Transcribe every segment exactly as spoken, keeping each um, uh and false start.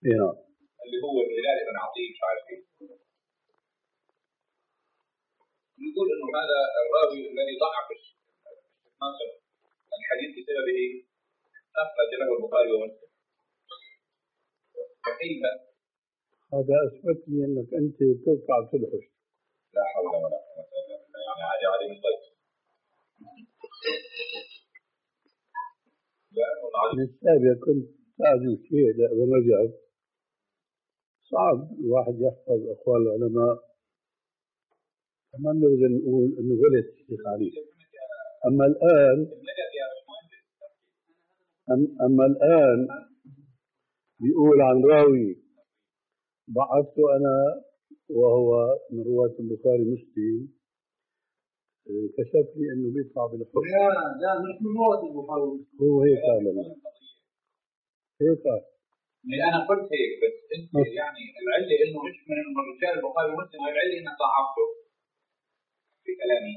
نعم. اللي هو الهلال بن عطية مش عارف ايه، يقول انه هذا الراوي الذي ضعف ناصر الحديث بسببه اخرج له البخاري ومسلم. فكيف؟ هذا اثبت لي انك انت تقطع تدخل. لا حول ولا قوة الا بالله، يعني هذه عليه طيب. من السابق كنت أعزم شيء لابن رجب، صعب الواحد يحفظ أقوال العلماء، ما نقدر نقول إنه غلط الشيخ علي. أما الآن أما الآن بيقول عن راوي ضعفت أنا وهو من رواة البخاري مسلم، كشف لي إنه بيطلع بالحكم. لا لا مش من رواة البخاري، هو هيك قال لنا، هيك قال. أنا قلت هيك، بس أنت يعني العلة إنه مش من رجال البخاري ومسلم، العلة إنك ضعفته في كلامي.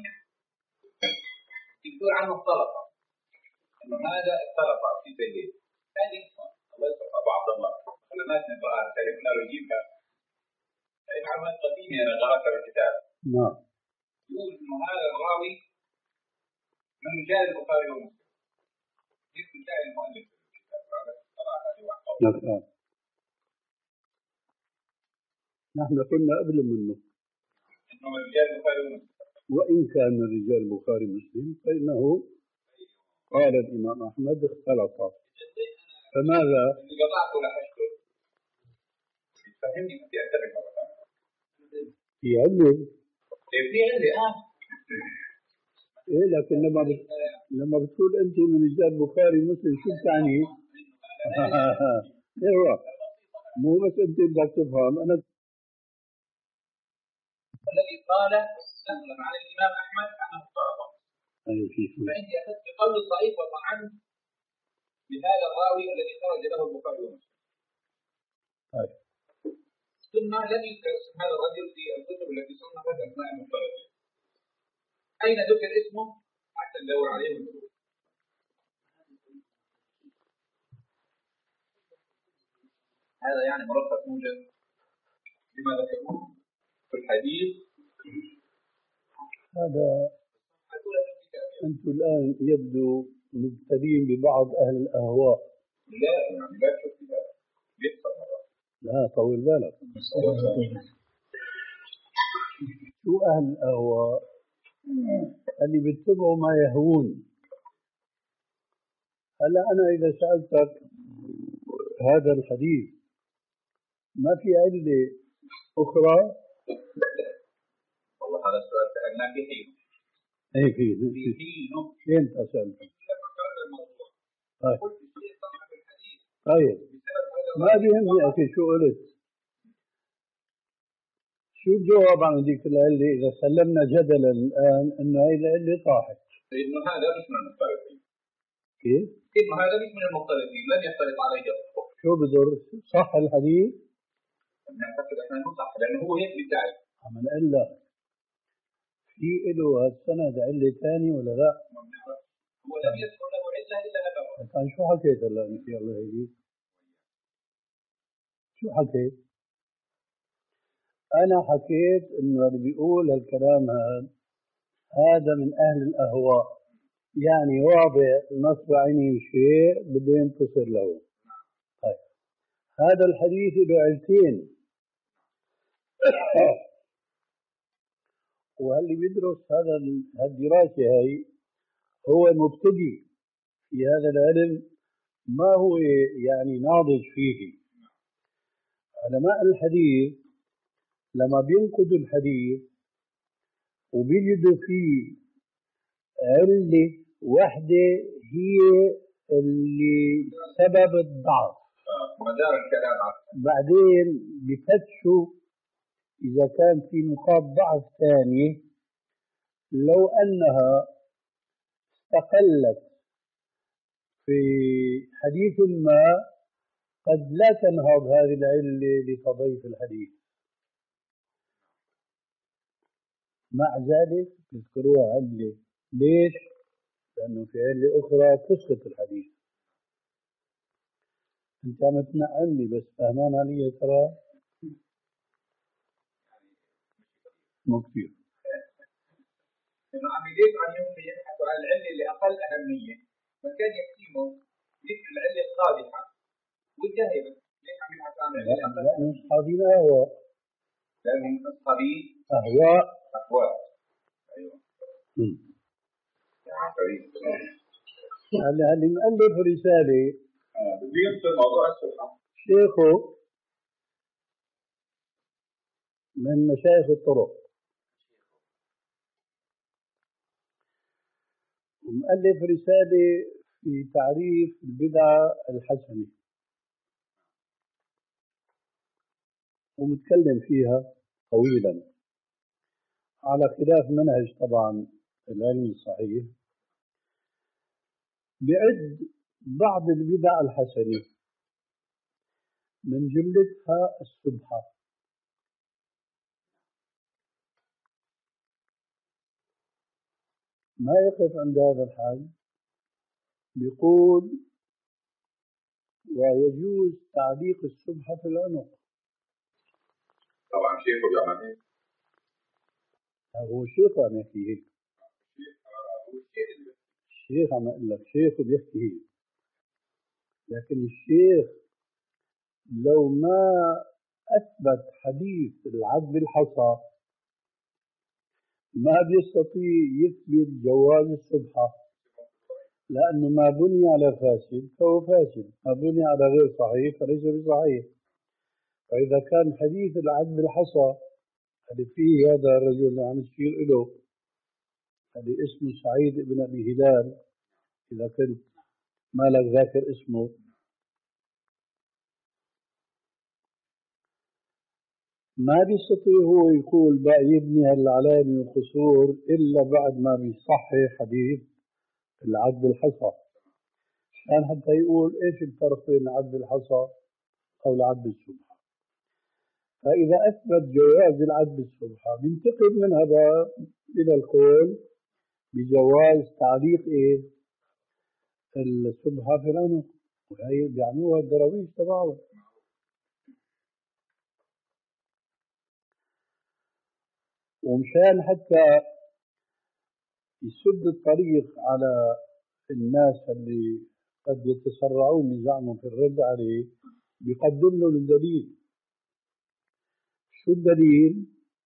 تقول عنه الطلقة، إنه هذا الطلقة في سيد هذه الله يسلمك أبو عبد الله، علامات نقرأها تعرفنا رجيمها، هذه معلومات قديمة أنا قرأتها بالكتاب. نعم. يقول إنه هذا الراوي من رجال البخاري ومسلم، هيك رجال المؤلف في الكتاب. نعم. نحن قلنا قبل منه إنه من رجال البخاري ومسلم، وإن كان من رجال البخاري ومسلم فإنه قال الإمام أحمد اختلط. فماذا؟ اللي قطعته لحشته فهمني بدي أعترف مرة في علة. في علة آه إيه، لكن لما بت... لما بتقول أنت من رجال البخاري ومسلم شو بتعني؟ إيه هو؟ مو بس أنت بدك تفهم. أنا الذي قال نقلا عن الإمام أحمد أنه افترض. أيوة فيه. فإني أخذت بقول الضعيف وطعنت بهذا الراوي الذي خرج له البخاري ومسلم. أيوة. ثم لم يذكر اسم هذا الرجل في الكتب التي صنفت أسماء المفترضين. أين ذكر اسمه حتى ندور عليه ونقول. هذا يعني ملخص موجز لما ذكروه في الحديث. هذا أنتم الآن يبدو مبتلين ببعض أهل الأهواء. لا يعني لا تشوف هذا بيحصل مرات. لا طول بالك. شو أهل الأهواء؟ اللي بيتبعوا ما يهوون. هلا أنا إذا سألتك هذا الحديث ما في علة أخرى؟ والله هذا السؤال سألنا في حين. إيه في في حين. فين أسألك؟ لما قرأنا الموضوع. طيب. قلت الشيء صح في الحديث. طيب. ما بيهمني أخي شو قلت. شو الجواب عن ذيك العلة إذا سلمنا جدلا الآن إنه هاي العلة طاحت؟ إنه هذا مش من المختلفين. كيف؟ إنه هذا مش من المختلفين، لم يختلف عليه الحكم. شو بضر؟ صح الحديث؟ نعتقد إحنا إنه صح لأنه هو هيك بيدعي. عم نقول لك في له هالسند علة ثانية ولا لا؟ ما بنعرف. هو لم يذكر له علة إلا هذا الرجل. كان شو حكيت هلا أنت الله يهديك؟ شو حكيت؟ أنا حكيت إنه اللي بيقول هالكلام هذا هذا من أهل الأهواء، يعني واضع نصب عيني شيء بده ينتصر له. طيب هذا الحديث له علتين. واللي بيدرس هذا الدراسة هي هو مبتدئ في هذا العلم، ما هو يعني ناضج فيه. علماء الحديث لما بينقدوا الحديث وبيجدوا فيه علة واحدة هي اللي سبب الضعف، مدار الكلام عنه. بعدين بفتشوا إذا كان في نقاط ضعف ثانية لو أنها استقلت في حديث ما قد لا تنهض هذه العلة لتضعيف الحديث. مع ذلك يذكروها علة. ليش؟ لأنه في علة أخرى تسقط الحديث. أنت عم تنقلني بس فهمان علي ترى مو كثير. إنه عم يدافعوا اليوم يبحثوا عن العلة اللي أقل أهمية، فكان يقسموا ذكر العلة القادحة والذاهبة. ليش عم يبحثوا عن العلة الأقل؟ لأنه أصحابنا أهواء. لأنهم أصحابين أهواء. أهواء. أيوه. هلا اللي مؤلف رسالة بده يفصل موضوع السلطة. شيخه من مشايخ الطرق، ومؤلف رسالة في تعريف البدعة الحسنة، ومتكلم فيها طويلا على خلاف منهج طبعا العلم الصحيح. بعد بعض البدع الحسنة من جملتها السبحة. ما يقف عند هذا الحال، بيقول ويجوز تعليق السبحة في العنق. طبعا شيخه بيعمل هيك. هو الشيخ عم يحكي هيك. الشيخ عم يقول لك شيخه بيحكي هيك، لكن الشيخ لو ما أثبت حديث العد بالحصى ما بيستطيع يثبت جواز السبحة، لأنه ما بني على فاسد فهو فاسد، ما بني على غير صحيح فليس بصحيح. فإذا كان حديث العد بالحصى اللي فيه هذا الرجل اللي عم يشير له اللي اسمه سعيد بن أبي هلال، إذا كنت مالك ذاكر اسمه، ما بيستطيع هو يقول بقى يبني هالعلامة والقصور إلا بعد ما بيصحح حديث العد بالحصى، كان حتى يقول إيش الفرق بين العد بالحصى أو العد بالسبحة. فإذا أثبت جواز العد بالسبحة بينتقل من هذا إلى القول بجواز تعليق إيه السبحة في العنق، وهي بيعنوها الدراويش تبعه. ومشان حتى يسد الطريق على الناس اللي قد يتسرعون بزعمهم في الرد عليه بيقدم له الدليل. شو الدليل؟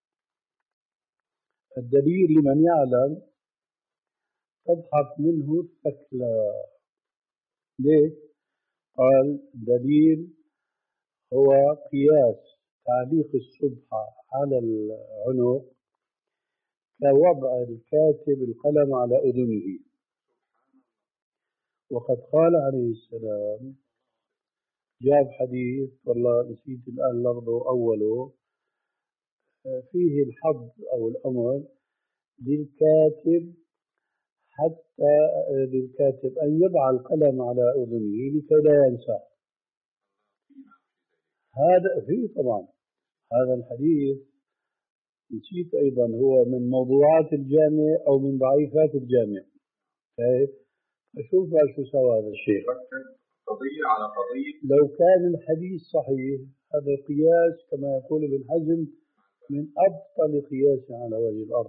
الدليل لمن يعلم تضحك منه الثكلى. ليه؟ قال دليل هو قياس تعليق السبحة على العنق كوضع الكاتب القلم على أذنه. وقد قال عليه السلام، جاب حديث والله نسيت الآن لفظه أوله، فيه الحظ أو الأمر للكاتب حتى للكاتب أن يضع القلم على أذنه لكي لا ينسى. هذا فيه طبعا هذا الحديث نسيت أيضا هو من موضوعات الجامع أو من ضعيفات الجامع. فشوف شو سوى هذا الشيء. قضية على قضية. لو كان الحديث صحيح هذا قياس كما يقول ابن حزم من أبطل قياس على وجه الأرض.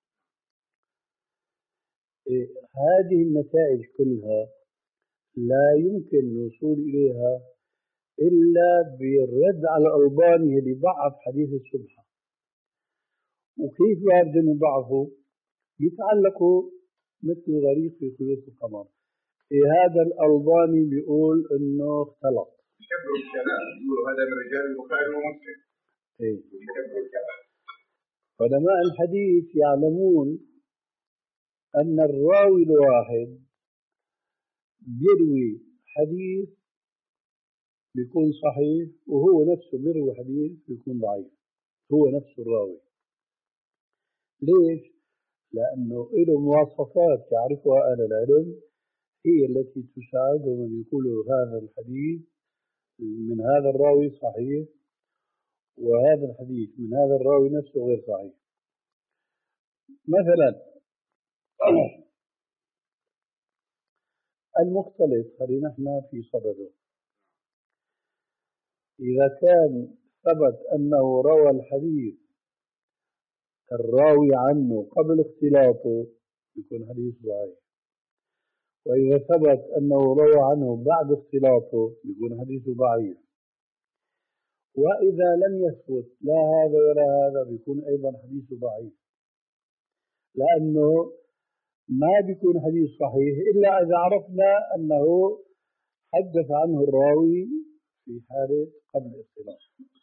إيه هذه النتائج كلها لا يمكن الوصول إليها إلا بالرد على الألباني اللي ضعف حديث السبحة. وكيف يرجع يضعفوا؟ يتعلقوا مثل غريق في خيوط القمر. إيه هذا الألباني بيقول إنه اختلط. يكبروا الكلام، يقولوا هذا من رجال البخاري ومسلم. إيه. يكبروا الكلام. علماء الحديث يعلمون أن الراوي الواحد بيروي حديث بيكون صحيح وهو نفسه بيروي حديث بيكون ضعيف، هو نفسه الراوي. ليش؟ لأنه له مواصفات يعرفها أهل العلم هي التي تساعدهم أن يقولوا هذا الحديث من هذا الراوي صحيح وهذا الحديث من هذا الراوي نفسه غير صحيح. مثلا المختلط خلينا احنا في صدده. إذا كان ثبت أنه روى الحديث الراوي عنه قبل اختلاطه يكون حديث ضعيف، وإذا ثبت أنه روى عنه بعد اختلاطه يكون حديثه ضعيف، وإذا لم يثبت لا هذا ولا هذا بيكون أيضا حديثه ضعيف، لأنه ما بيكون حديث صحيح إلا إذا عرفنا أنه حدث عنه الراوي في حالة قبل الاختلاط.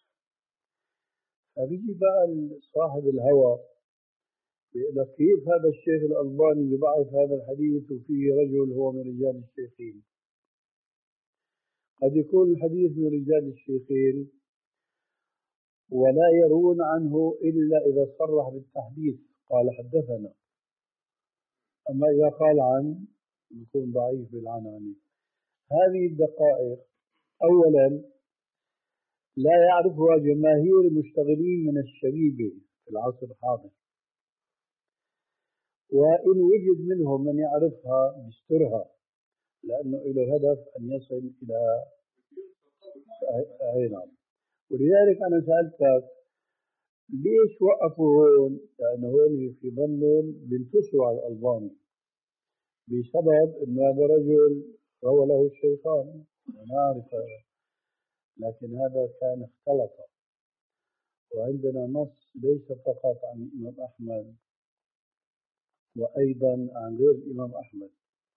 فبيجي بقى صاحب الهوى بيقول لك كيف هذا الشيخ الألباني بضعف هذا الحديث وفيه رجل هو من رجال الشيخين. قد يكون الحديث من رجال الشيخين ولا يرون عنه إلا إذا صرح بالتحديث قال حدثنا، أما إذا قال عن يكون ضعيف بالعنعنة. هذه الدقائق أولا لا يعرفها جماهير المشتغلين من الشبيبة في العصر الحاضر، وإن وجد منهم من يعرفها بيسترها لأنه له هدف أن يصل إلى أي نعم. ولذلك أنا سألتك ليش وقفوا هون؟ لأنه هون في ظنهم بينتصروا على الألباني بسبب أن هذا رجل روى له الشيطان، أنا أعرف، لكن هذا كان اختلط. وعندنا نص ليس فقط عن الإمام أحمد وأيضا عن غير الإمام أحمد.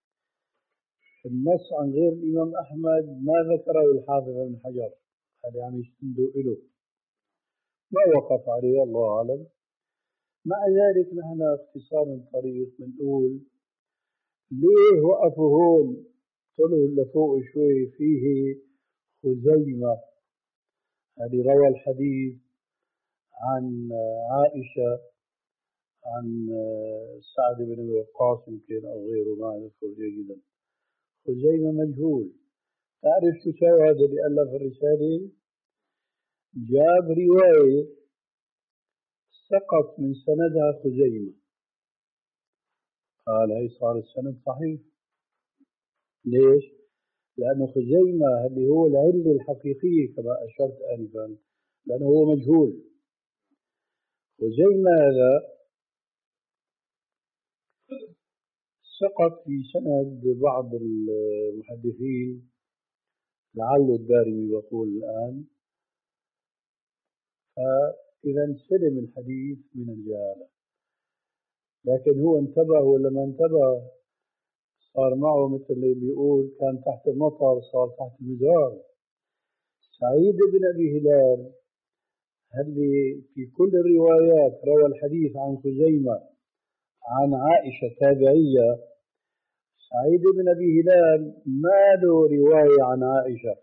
النص عن غير الإمام أحمد ما ذكره الحافظ ابن حجر، هذا عم يستندوا إله ما وقف عليه الله أعلم. مع ذلك نحن اختصار الطريق بنقول ليه وقفوا هون؟ طلعوا لفوق شوي. فيه خزيمة هذه روى الحديث عن عائشة عن سعد بن أبي وقاص يمكن أو غيره ما أذكر جيدا. خزيمة مجهول. تعرف شو سوى هذا اللي ألف الرسالة؟ جاب رواية سقط من سندها خزيمة، قال هي صار السند صحيح. ليش؟ لأنه خزيمة اللي هو العلة الحقيقية كما أشرت آنفا، لأنه هو مجهول. خزيمة هذا سقط في سند بعض المحدثين، لعله الدارمي يقول الآن، فإذا سلم الحديث من الجهالة. لكن هو انتبه ولا ما انتبه؟ صار معه مثل اللي بيقول كان تحت المطر صار تحت المزار. سعيد بن أبي هلال اللي في كل الروايات روى الحديث عن خزيمة عن عائشة تابعية، سعيد بن أبي هلال ما له رواية عن عائشة،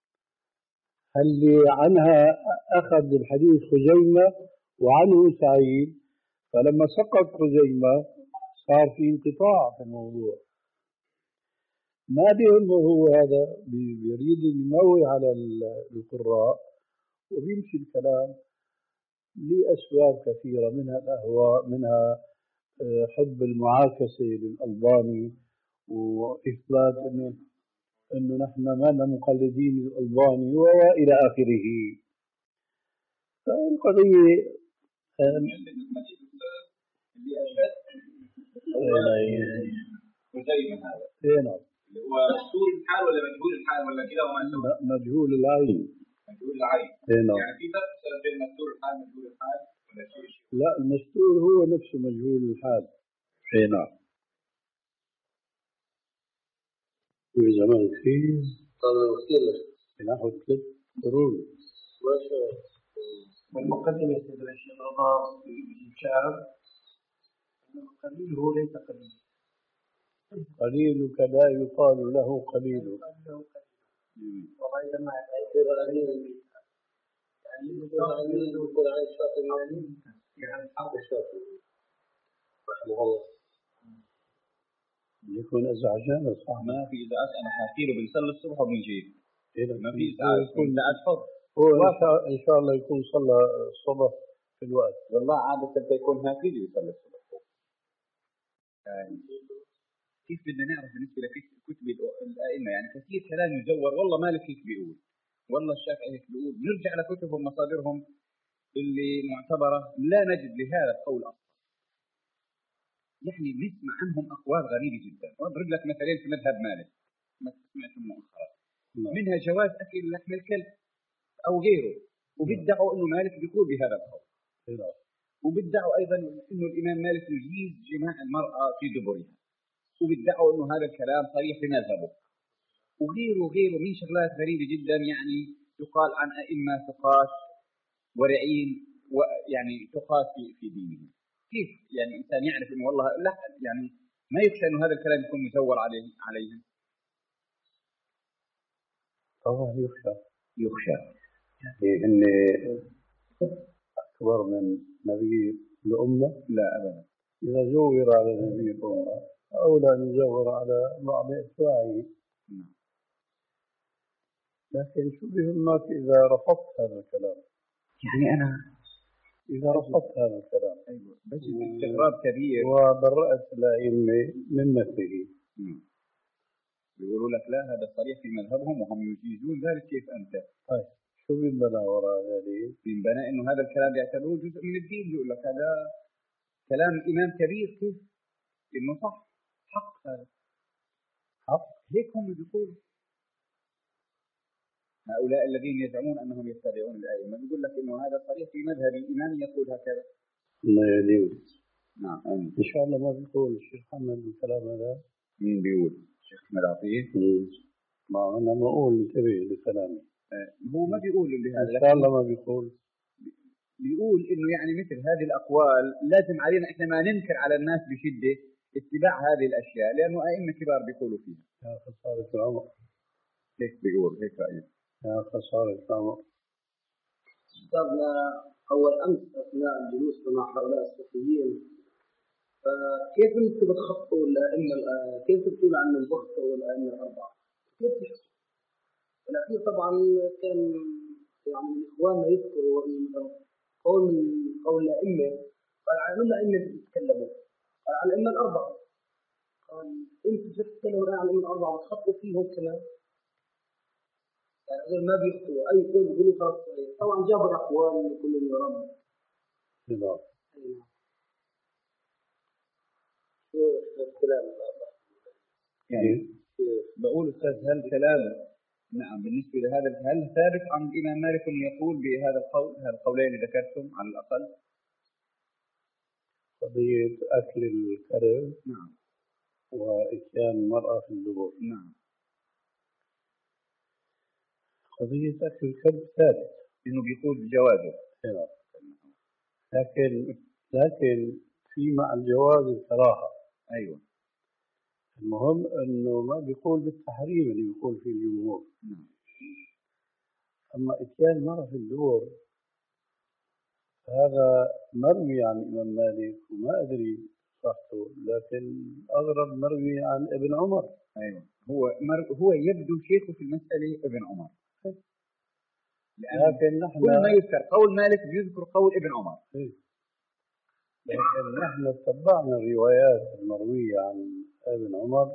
اللي عنها أخذ الحديث خزيمة وعنه سعيد، فلما سقط خزيمة صار في انقطاع في الموضوع. ما بيهمه هو هذا، بيريد يموي على القراء وبيمشي الكلام لأسباب كثيرة، منها الأهواء، منها حب المعاكسة للألباني وإثبات إنه إنه نحن ما لنا مقلدين للألباني وإلى آخره. فالقضية خزيمة هذا اي نعم اللي هو مستور الحال ولا مجهول الحال ولا كده وما سوى؟ مجهول العين. مجهول العين. اي نعم. يعني في فرق بين مستور الحال ومجهول الحال ولا شيء؟ لا، المستور هو نفسه مجهول الحال. اي نعم. في زمان كثير طبعا كثير ناخذ ثلاث قرون. ما شاء الله. والمقدمة يدري الشيخ رضا في الشعر أنه قليل هو ليس قليل. قليلك لا يقال له قليل. وأيضا مع يقول عليه يعني يقول عليه يقول عليه الشاطبي يعني يعني حق الشاطبي رحمه الله. يكون ازعجان صح. ما في ازعاج، انا حاكي له بنصلي الصبح وبنجيب ما في ازعاج. يكون ازعاج حر. هو ان شاء الله يكون صلى الصبح في الوقت. والله عادة يكون هكذا يصلي الصبح. يعني كيف بدنا نعرف بالنسبة لكتب الأئمة؟ يعني كثير كلام يزور، والله مالك هيك بيقول والله الشافعي هيك بيقول. نرجع لكتبهم مصادرهم اللي معتبرة لا نجد لهذا القول أصلا. يعني نسمع عنهم أقوال غريبة جدا. وأضرب لك مثالين في مذهب مالك ما سمعتم مؤخرا، منها جواز أكل لحم الكلب أو غيره، وبيدعوا إنه مالك بيقول بهذا القول، وبيدعوا أيضا إنه الإمام مالك يجيز جماع المرأة في دبرها، وبيدعوا إنه هذا الكلام صريح في مذهبه، وغيره وغيره من شغلات غريبة جدا. يعني يقال عن أئمة ثقات ورعين ويعني ثقات في في دينهم. كيف يعني إنسان يعرف إنه والله لا، يعني ما يخشى إنه هذا الكلام يكون مزور عليه عليهم؟ طبعا يخشى يخشى يعني إني أكبر من نبي الأمة؟ لا أبدا. إذا زور على نبي الأمة أولى أن يزور على بعض أتباعه. لكن شو بيهمك إذا رفضت هذا الكلام؟ يعني أنا إذا رفضت هذا الكلام أيوة بجد استغراب كبير وبرأت الأئمة من مثله. بيقولوا لك لا هذا صريح في مذهبهم وهم يجيزون ذلك. كيف أنت؟ طيب شو بينبنى وراء ذلك؟ بينبنى إنه هذا الكلام يعتبروه جزء من الدين. يقول لك هذا كلام إمام كبير، كيف إنه صح حق، هذا حق، هيك هم بيقولوا. هؤلاء الذين يزعمون أنهم يتبعون الأئمة بيقول لك إنه هذا صريح في مذهب الإمام يقول هكذا. الله يهديه. نعم إن شاء الله ما بيقول الشيخ محمد الكلام هذا. مين بيقول؟ الشيخ أحمد عطية. ما أنا ما أقول انتبه لكلامي. آه هو ما بيقول بهذا. إن شاء الله ما بيقول. بيقول إنه يعني مثل هذه الأقوال لازم علينا إحنا ما ننكر على الناس بشدة اتباع هذه الأشياء، لأنه أئمة كبار بيقولوا فيها. يا خسارة العمر. هيك بيقول، هيك رأيه. يا خسارة العمر. أستاذنا أول أمس أثناء الجلوس مع هؤلاء الصوفيين، كيف أنتم بتخطوا الأئمة؟ كيف تقول عن البخطوا والأئمة الأربعة؟ كيف تحسوا؟ الأخير طبعا كان يعني من إخواننا يذكروا قول من قول الأئمة، قال عن الأئمة بيتكلموا، قال عن الأئمة الأربعة، قال أنتم بتتكلموا عن الأئمة الأربعة وتخطوا فيهم كمان. يعني ما بيخطوا أي قول يقولوا خلاص. طبعا جابوا الأقوال لكل يا رب. نعم. شو الكلام يعني بقول أستاذ هل كلام نعم بالنسبة لهذا هل ثابت عن الإمام مالك أن يقول بهذا القول، هذا القولين اللي ذكرتم على الأقل؟ قضية أكل الكلب نعم وإتيان المرأة في الدبر. نعم. قضية أكل الكلب ثابت إنه بيقول بجوازه. نعم. لكن لكن في مع الجواز الكراهة. أيوة. المهم إنه ما بيقول بالتحريم اللي بيقول فيه الجمهور. نعم. أما إتيان المرأة في الدبر هذا مروي عن الإمام مالك وما أدري صحته، لكن أغرب مروي عن ابن عمر. أيوة. هو مر... هو يبدو شيخه في المسألة ابن عمر. لكن نحن كل ما يذكر قول مالك بيذكر قول ابن عمر. لكن نحن تبعنا الروايات المروية عن ابن عمر،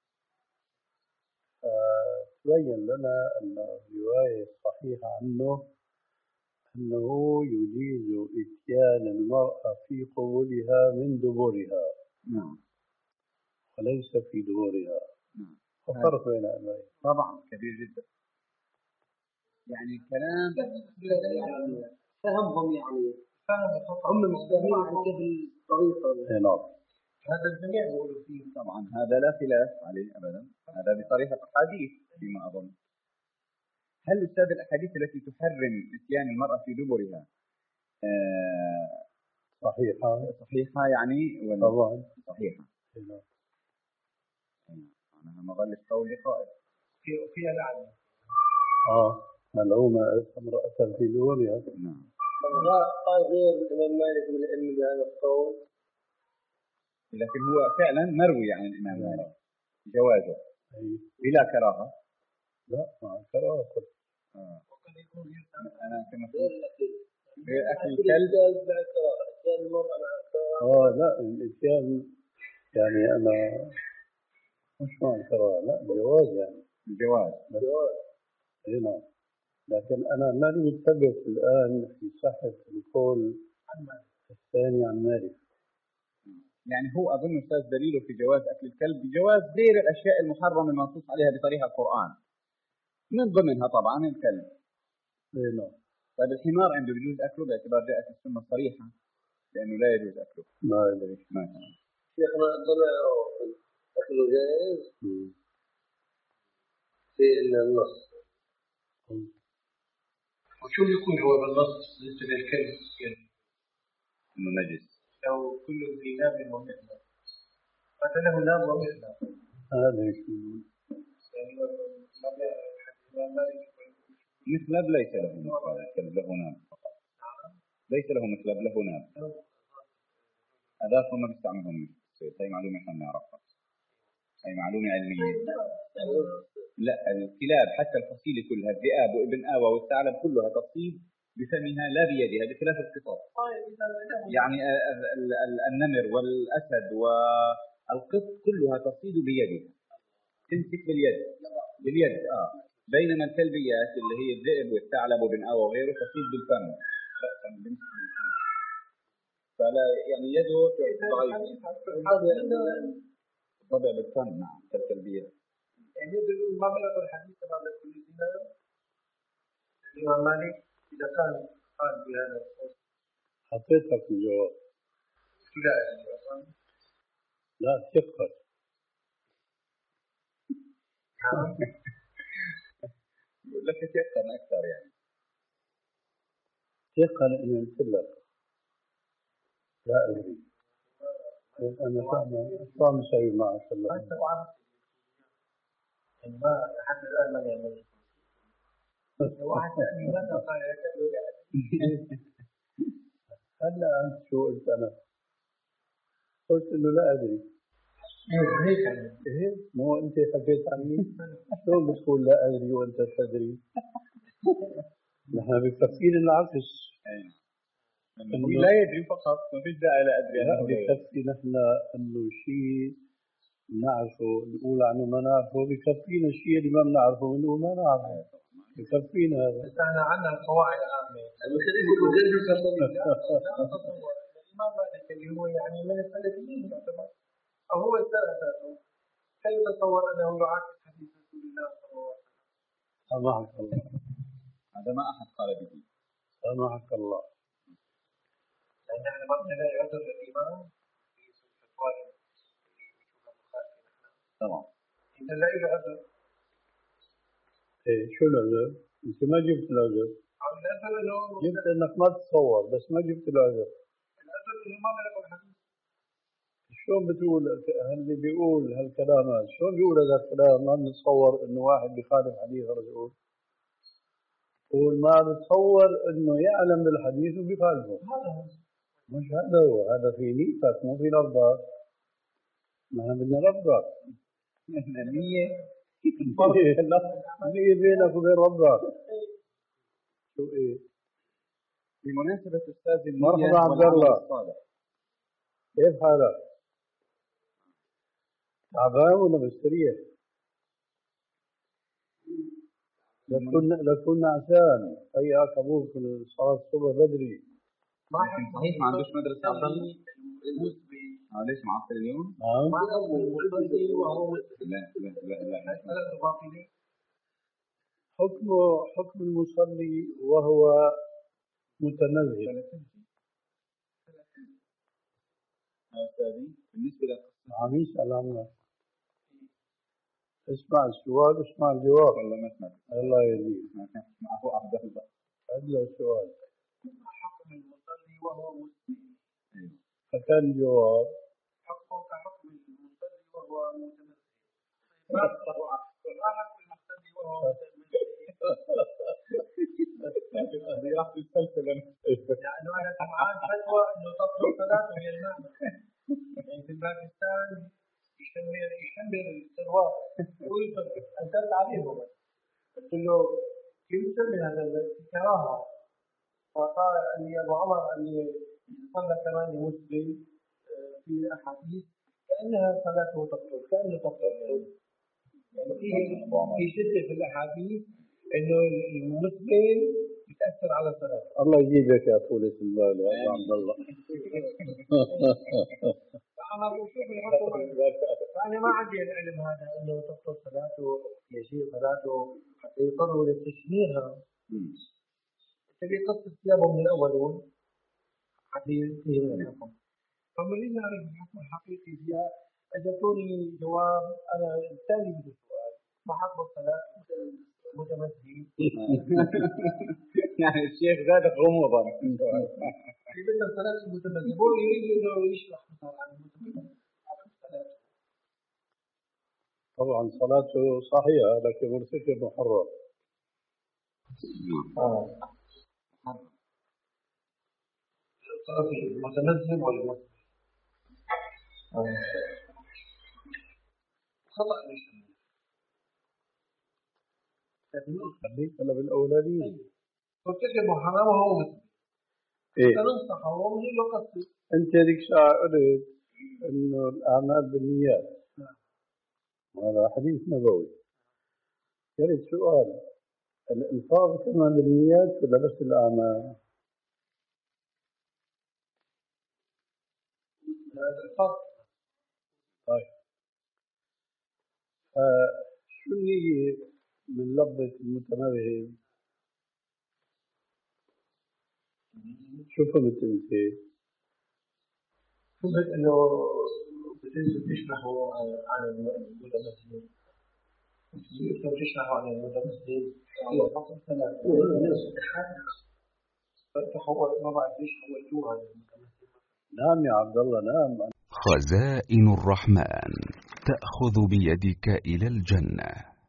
تبين لنا أن الرواية الصحيحة عنه أنه يجيز إتيان المرأة في قبولها من دبرها. نعم. وليس في دبرها. نعم. ففرق بين أمرين. طبعا كبير جدا. يعني كلام يعني فهمهم، يعني هم مش فاهمين عن كيف الطريقة. نعم. هذا الجميع يقولوا فيه طبعا، هذا لا خلاف عليه أبدا، هذا بطريقة أحاديث فيما أظن. هل أستاذ الأحاديث التي تحرم إتيان المرأة في دبرها آه صحيحة؟ صحيحة يعني ولا؟ طبعا صحيحة. نعم. أنا ما ظلت قولي قائل في فيها لعنة. آه ملعونة امرأة في دبرها. نعم. قال غير الإمام مالك من العلم بهذا القول، لكن هو فعلا مروي عن الإمام مالك جوازه بلا كراهة. لا مع كراهة. آه. أنا كما غير أكل الكلب مع كراهة، إتيان المرأة مع كراهة. آه لا الإتيان يعني أنا مش مع كراهة، لا جواز يعني. الجواز. جواز. إيه نعم. لكن أنا ماني متفق الآن في صحة القول الثاني عن مالك. يعني هو أظن أستاذ دليله في جواز أكل الكلب بجواز غير الأشياء المحرمة المنصوص عليها بطريقة القرآن، من ضمنها طبعا الكلب. إيه نعم. طيب الحمار عنده بيجوز أكله باعتبار جاءت السنة الصريحة لأنه لا يجوز أكله. ما أدري. ما تمام. شيخنا طلع أكله جائز في النص. وشو يكون هو بالنص بالنسبة للكلب يعني؟ إنه نجس. لو كل ذي ناب ومحنة قتله ناب ومحنة هذا يعني ما مالك مثلب ليس له مثلب، الكلب له ناب فقط. ليس له مثلب، له ناب. هذا ما بيستعملهم الصيد. هي معلومة احنا بنعرفها، هي معلومة علمية. لا الكلاب حتى الفصيلة كلها، الذئاب وابن آوى والثعلب كلها تصيد بفمها لا بيدها، بخلاف القطط. يعني النمر والأسد والقط كلها تصيد بيدها، تمسك باليد باليد اه بينما الكلبيات اللي هي الذئب والثعلب وابن آوى وغيره تصيد بالفم. فلا يعني يده ضعيف. طبع بالفم. نعم كالكلبيات. يعني يدل ما بلغ الحديث بعد كل دينار الإمام مالك إذا كان قال بهذا الصوت. حطيتك الجواب. لا لا ثقة. يقول لك ثقة أكثر يعني. ثقة لأن الكلب لا أدري. أنا فاهم فاهم شيء ما شاء الله. ما حتى الآن ما يعمل. واحد ثاني ماذا قال هلا أنت شو قلت أنا؟ قلت إنه لا أدري. هيك يعني. إيه مو أنت حكيت عني؟ شلون بتقول لا أدري وأنت تدري؟ نحن بكفينا العكس. إنه لا يدري فقط، ما فيش داعي لا أدري. لا بكفي نحن إنه شيء نعرفه نقول عنه ما نعرفه، بكفينا الشيء اللي ما بنعرفه بنقول ما نعرفه، بكفينا هذا. بس احنا عندنا القواعد العامة. المشكلة يقول جد الكسر. الإمام مالك اللي هو يعني من السلفيين يعتبر، أو هو السلف كيف يتصور أنه يعاكس حديث رسول الله صلى الله عليه وسلم؟ سامحك الله. هذا ما أحد قال به. سامحك الله. يعني نحن ما بنلاقي عذر للإمام في فتوى تمام. إذا نلاقي له عذر. إيه شو العذر؟ أنت ما جبت العذر. العذر إنه جبت إنك ما تتصور بس ما جبت العذر. العذر إنه ما بلغ الحديث. شلون بتقول اللي بيقول هالكلام هذا؟ شلون بيقول هذا الكلام؟ ما بنتصور إنه واحد بيخالف حديث الرسول. قول ما بتصور إنه يعلم بالحديث وبيخالفه. هذا مش هذا هو، هذا في نيتك مو في لفظك. ما بدنا لفظك. النية نية بينك وبين ربك. شو إيه؟ بمناسبة أستاذ النية. مرحبا عبد الله. كيف حالك؟ تعبان ولا مستريح؟ لكن لكن نعسان. هياك أبوك صلاة الصبح بدري. لكن صحيح ما عندوش مدرسة عبد الله؟ آه ليش معطل اليوم؟ نعم. ما هو المصلي وهو لا لا لا لا. مسألة باطلة. حكم حكم المصلي وهو متنزه. أستاذي بالنسبة لك عم يسأل عنه. اسمع السؤال اسمع الجواب. والله ما سمعت. الله يهديك. مع أبو عبد الله. أدلى السؤال. حكم المصلي وهو مسلم. فكان الجواب. حكمه كحكم المصلي وهو متنزه. ما حكم المصلي وهو متنزه. رياض الفلسفة. يعني أنا سمعان فتوى إنه تطلب الصلاة وهي المعنى. يعني في باكستان يشمل يشمل السروال وأنزلت عليهم. قلت له كيف تسمي هذا الكراهة؟ فقال لي أبو عمر أني صلى كمان مسلم في الأحاديث كأنها صلاته تطلب كأنه تطلب. يعني فيه في شدة في الأحاديث إنه المسلم بتأثر على الصلاة. الله يجيبك يا طولة البال يا أبو عبد الله. أنا بشوف الحكم أنا ما عندي العلم هذا إنه تبطل صلاته يشيل صلاته حتى يضطروا لتشميرها. تبي قصة ثيابهم من الأولون حتى ينتهي من الحكم. فمن نعرف الحكم الحقيقي فيها أجابوني جواب أنا الثاني من السؤال ما حق الصلاة متمثل. يعني الشيخ زادك غموضا. يبدأ الصلاة المتمثل هو يريد إنه يشرح مثلا عن المتمثل. طبعا صلاته صحيحة لكن مرتكب محرم. آه. المتنزل والمسلم. خطأ ليش؟ خليك هلا بالأولانية. مرتكب محرم وهو مسلم. إيه. تنصح هو من له قصدي. أنت ذيك ساعة قلت إنه الأعمال بالنيات. هذا حديث نبوي. يريد سؤال الألفاظ كمان بالنيات ولا بس الأعمال؟ الألفاظ. طيب. آه شو النية من لفظة المتمرهن؟ شو فهمت أنت؟ فهمت إنه بتشرحوا عن المتمثلين. بتشرحوا عن المتمثلين. الله فقط ثلاث. فتحول ما بعد ليش حولتوها للمتمثلين. نعم يا عبد الله نعم. خزائن الرحمن تأخذ بيدك إلى الجنة.